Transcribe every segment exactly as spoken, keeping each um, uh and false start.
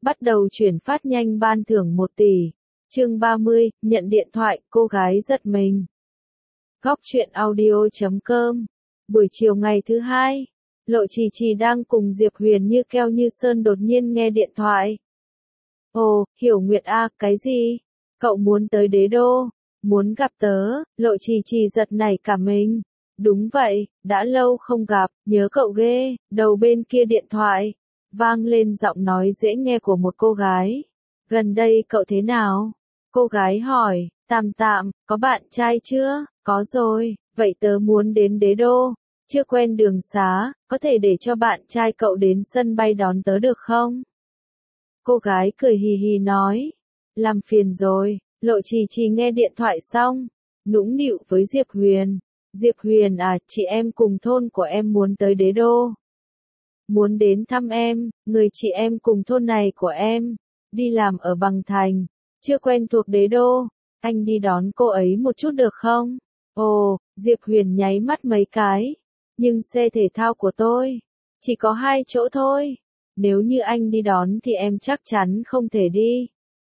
Bắt đầu chuyển phát nhanh ban thưởng một tỷ. Chương ba mươi, nhận điện thoại, cô gái giật mình. Góc truyện audio chấm com. Buổi chiều ngày thứ hai, Lộ Trì Trì đang cùng Diệp Huyền như keo như sơn đột nhiên nghe điện thoại. Ồ, Hiểu Nguyệt à, cái gì? Cậu muốn tới Đế Đô? Muốn gặp tớ? Lộ Trì Trì giật nảy cả mình. Đúng vậy, đã lâu không gặp, nhớ cậu ghê. Đầu bên kia điện thoại vang lên giọng nói dễ nghe của một cô gái. Gần đây cậu thế nào? Cô gái hỏi. Tạm tạm, có bạn trai chưa? Có rồi, vậy tớ muốn đến Đế Đô. Chưa quen đường xá, có thể để cho bạn trai cậu đến sân bay đón tớ được không? Cô gái cười hì hì nói. Làm phiền rồi. Lộ Trì Trì nghe điện thoại xong, nũng nịu với Diệp Huyền. Diệp Huyền à, chị em cùng thôn của em muốn tới Đế Đô. Muốn đến thăm em, người chị em cùng thôn này của em, đi làm ở Bằng Thành, chưa quen thuộc Đế Đô, anh đi đón cô ấy một chút được không? Ồ, Diệp Huyền nháy mắt mấy cái, nhưng xe thể thao của tôi, chỉ có hai chỗ thôi, nếu như anh đi đón thì em chắc chắn không thể đi.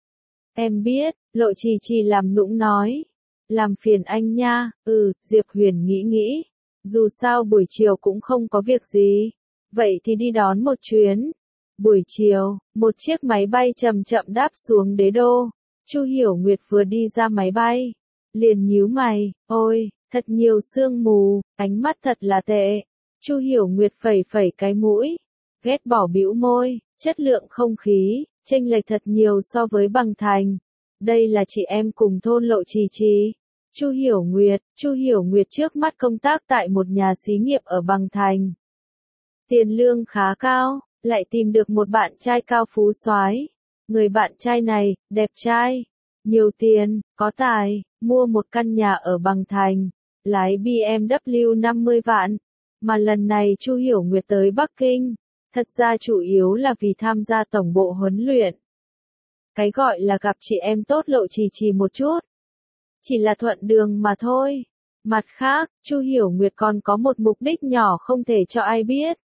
Em biết, Lộ Trì Trì làm nũng nói. Làm phiền anh nha, ừ, Diệp Huyền nghĩ nghĩ. Dù sao buổi chiều cũng không có việc gì. Vậy thì đi đón một chuyến. Buổi chiều, một chiếc máy bay chậm chậm đáp xuống Đế Đô. Chu Hiểu Nguyệt vừa đi ra máy bay, liền nhíu mày, ôi, thật nhiều sương mù, ánh mắt thật là tệ. Chu Hiểu Nguyệt phẩy phẩy cái mũi, ghét bỏ bĩu môi, chất lượng không khí chênh lệch thật nhiều so với Bằng Thành. Đây là chị em cùng thôn Lộ Trì Trì. Chu Hiểu Nguyệt, Chu Hiểu Nguyệt trước mắt công tác tại một nhà xí nghiệp ở Bằng Thành. Tiền lương khá cao, lại tìm được một bạn trai cao phú soái. Người bạn trai này, đẹp trai, nhiều tiền, có tài, mua một căn nhà ở Bằng Thành, lái B M W năm mươi vạn. Mà lần này Chu Hiểu Nguyệt tới Bắc Kinh, thật ra chủ yếu là vì tham gia tổng bộ huấn luyện. Cái gọi là gặp chị em tốt Lộ Trì Trì một chút, chỉ là thuận đường mà thôi. Mặt khác, Chu Hiểu Nguyệt còn có một mục đích nhỏ không thể cho ai biết.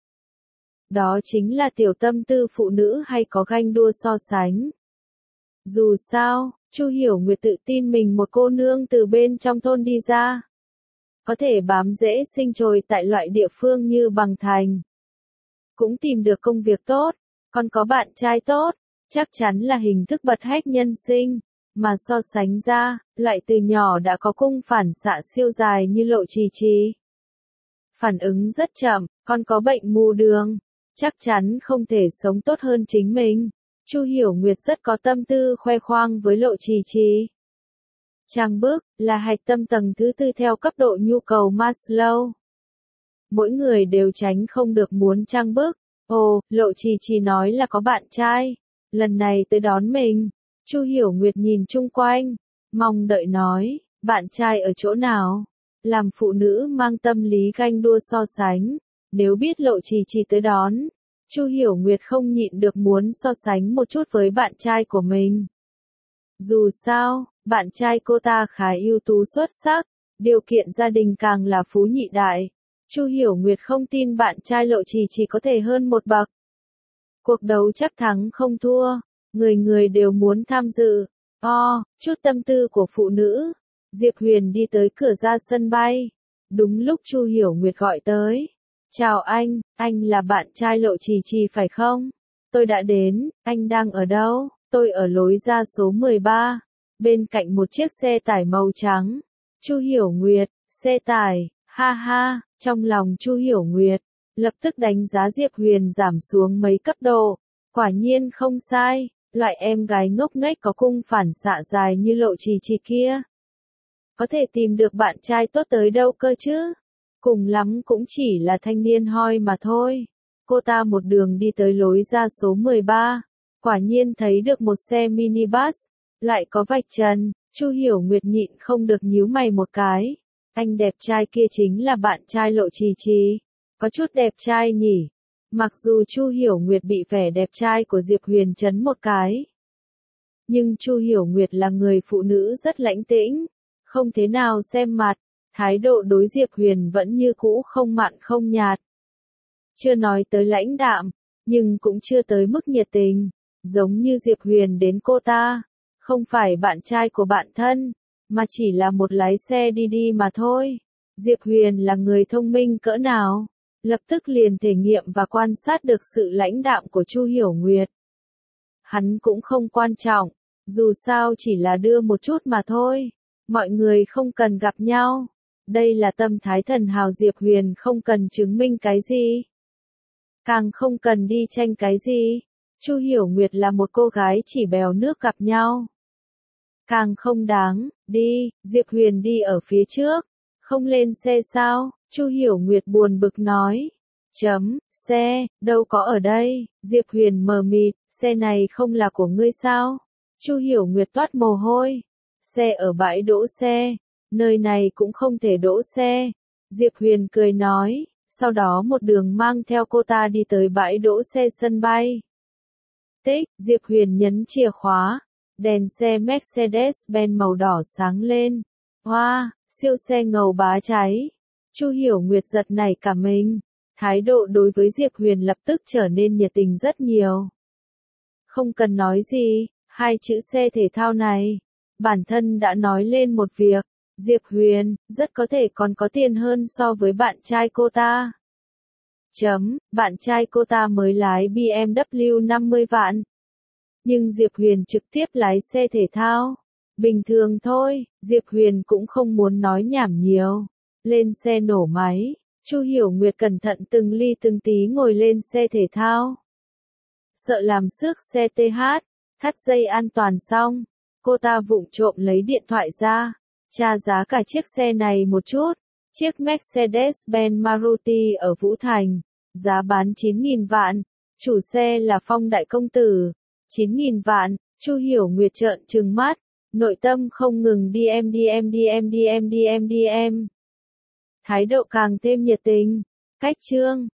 Đó chính là tiểu tâm tư phụ nữ hay có ganh đua so sánh. Dù sao, Chu Hiểu Nguyệt tự tin mình một cô nương từ bên trong thôn đi ra, có thể bám rễ sinh trồi tại loại địa phương như Bằng Thành. Cũng tìm được công việc tốt, còn có bạn trai tốt, chắc chắn là hình thức bật hách nhân sinh. Mà so sánh ra, loại từ nhỏ đã có cung phản xạ siêu dài như Lộ Trì Trì, phản ứng rất chậm, còn có bệnh mù đường, chắc chắn không thể sống tốt hơn chính mình. Chu Hiểu Nguyệt rất có tâm tư khoe khoang với Lộ Trì Trì. Trang bức là hạch tâm tầng thứ tư theo cấp độ nhu cầu Maslow. Mỗi người đều tránh không được muốn trang bức. Ồ, Lộ Trì Trì nói là có bạn trai, lần này tới đón mình. Chu Hiểu Nguyệt nhìn chung quanh, mong đợi nói, bạn trai ở chỗ nào? Làm phụ nữ mang tâm lý ganh đua so sánh, nếu biết Lộ Trì Trì tới đón, Chu Hiểu Nguyệt không nhịn được muốn so sánh một chút với bạn trai của mình. Dù sao, bạn trai cô ta khá ưu tú xuất sắc, điều kiện gia đình càng là phú nhị đại. Chu Hiểu Nguyệt không tin bạn trai Lộ Trì Trì có thể hơn một bậc. Cuộc đấu chắc thắng không thua, người người đều muốn tham dự. O, chút tâm tư của phụ nữ. Diệp Huyền đi tới cửa ra sân bay. Đúng lúc Chu Hiểu Nguyệt gọi tới. Chào anh, anh là bạn trai Lộ Trì Trì phải không? Tôi đã đến, anh đang ở đâu? Tôi ở lối ra số mười ba, bên cạnh một chiếc xe tải màu trắng. Chu Hiểu Nguyệt, xe tải, ha ha, trong lòng Chu Hiểu Nguyệt, lập tức đánh giá Diệp Huyền giảm xuống mấy cấp độ. Quả nhiên không sai, loại em gái ngốc nghếch có cung phản xạ dài như Lộ Trì Trì kia, có thể tìm được bạn trai tốt tới đâu cơ chứ? Cùng lắm cũng chỉ là thanh niên hoi mà thôi. Cô ta một đường đi tới lối ra số mười ba, quả nhiên thấy được một xe minibus, lại có vạch trần. Chu Hiểu Nguyệt nhịn không được nhíu mày một cái. Anh đẹp trai kia chính là bạn trai Lộ Trì Trì, có chút đẹp trai nhỉ? Mặc dù Chu Hiểu Nguyệt bị vẻ đẹp trai của Diệp Huyền chấn một cái, nhưng Chu Hiểu Nguyệt là người phụ nữ rất lãnh tĩnh, không thế nào xem mặt, thái độ đối Diệp Huyền vẫn như cũ không mặn không nhạt. Chưa nói tới lãnh đạm, nhưng cũng chưa tới mức nhiệt tình. giống như Diệp Huyền đến cô ta, không phải bạn trai của bạn thân, mà chỉ là một lái xe đi đi mà thôi. Diệp Huyền là người thông minh cỡ nào, lập tức liền thể nghiệm và quan sát được sự lãnh đạm của Chu Hiểu Nguyệt. Hắn cũng không quan trọng, dù sao chỉ là đưa một chút mà thôi, mọi người không cần gặp nhau. Đây là tâm thái thần hào Diệp Huyền không cần chứng minh cái gì, càng không cần đi tranh cái gì. Chu Hiểu Nguyệt là một cô gái chỉ bèo nước gặp nhau, càng không đáng. Đi, Diệp Huyền đi ở phía trước, không lên xe sao? Chu Hiểu Nguyệt buồn bực nói. Chấm, xe, đâu có ở đây. Diệp Huyền mờ mịt, xe này không là của ngươi sao? Chu Hiểu Nguyệt toát mồ hôi. Xe ở bãi đỗ xe, nơi này cũng không thể đỗ xe. Diệp Huyền cười nói, sau đó một đường mang theo cô ta đi tới bãi đỗ xe sân bay. Tích, Diệp Huyền nhấn chìa khóa, đèn xe Mercedes-Benz màu đỏ sáng lên. Hoa, wow, siêu xe ngầu bá cháy. Chu Hiểu Nguyệt giật nảy cả mình, thái độ đối với Diệp Huyền lập tức trở nên nhiệt tình rất nhiều. Không cần nói gì, hai chữ xe thể thao này, bản thân đã nói lên một việc, Diệp Huyền rất có thể còn có tiền hơn so với bạn trai cô ta. Chấm, bạn trai cô ta mới lái bê em vê năm mươi vạn. Nhưng Diệp Huyền trực tiếp lái xe thể thao. Bình thường thôi, Diệp Huyền cũng không muốn nói nhảm nhiều. Lên xe nổ máy, Chu Hiểu Nguyệt cẩn thận từng ly từng tí ngồi lên xe thể thao. Sợ làm xước xe tê hát, thắt dây an toàn xong, cô ta vụng trộm lấy điện thoại ra, tra giá cả chiếc xe này một chút. Chiếc Mercedes-Benz Maruti ở Vũ Thành, giá bán chín nghìn vạn, chủ xe là Phong đại công tử. chín nghìn vạn, Chu Hiểu Nguyệt trợn trừng mắt, nội tâm không ngừng đi em đi em đi em đi em đi em đi em. Thái độ càng thêm nhiệt tình. Cách chương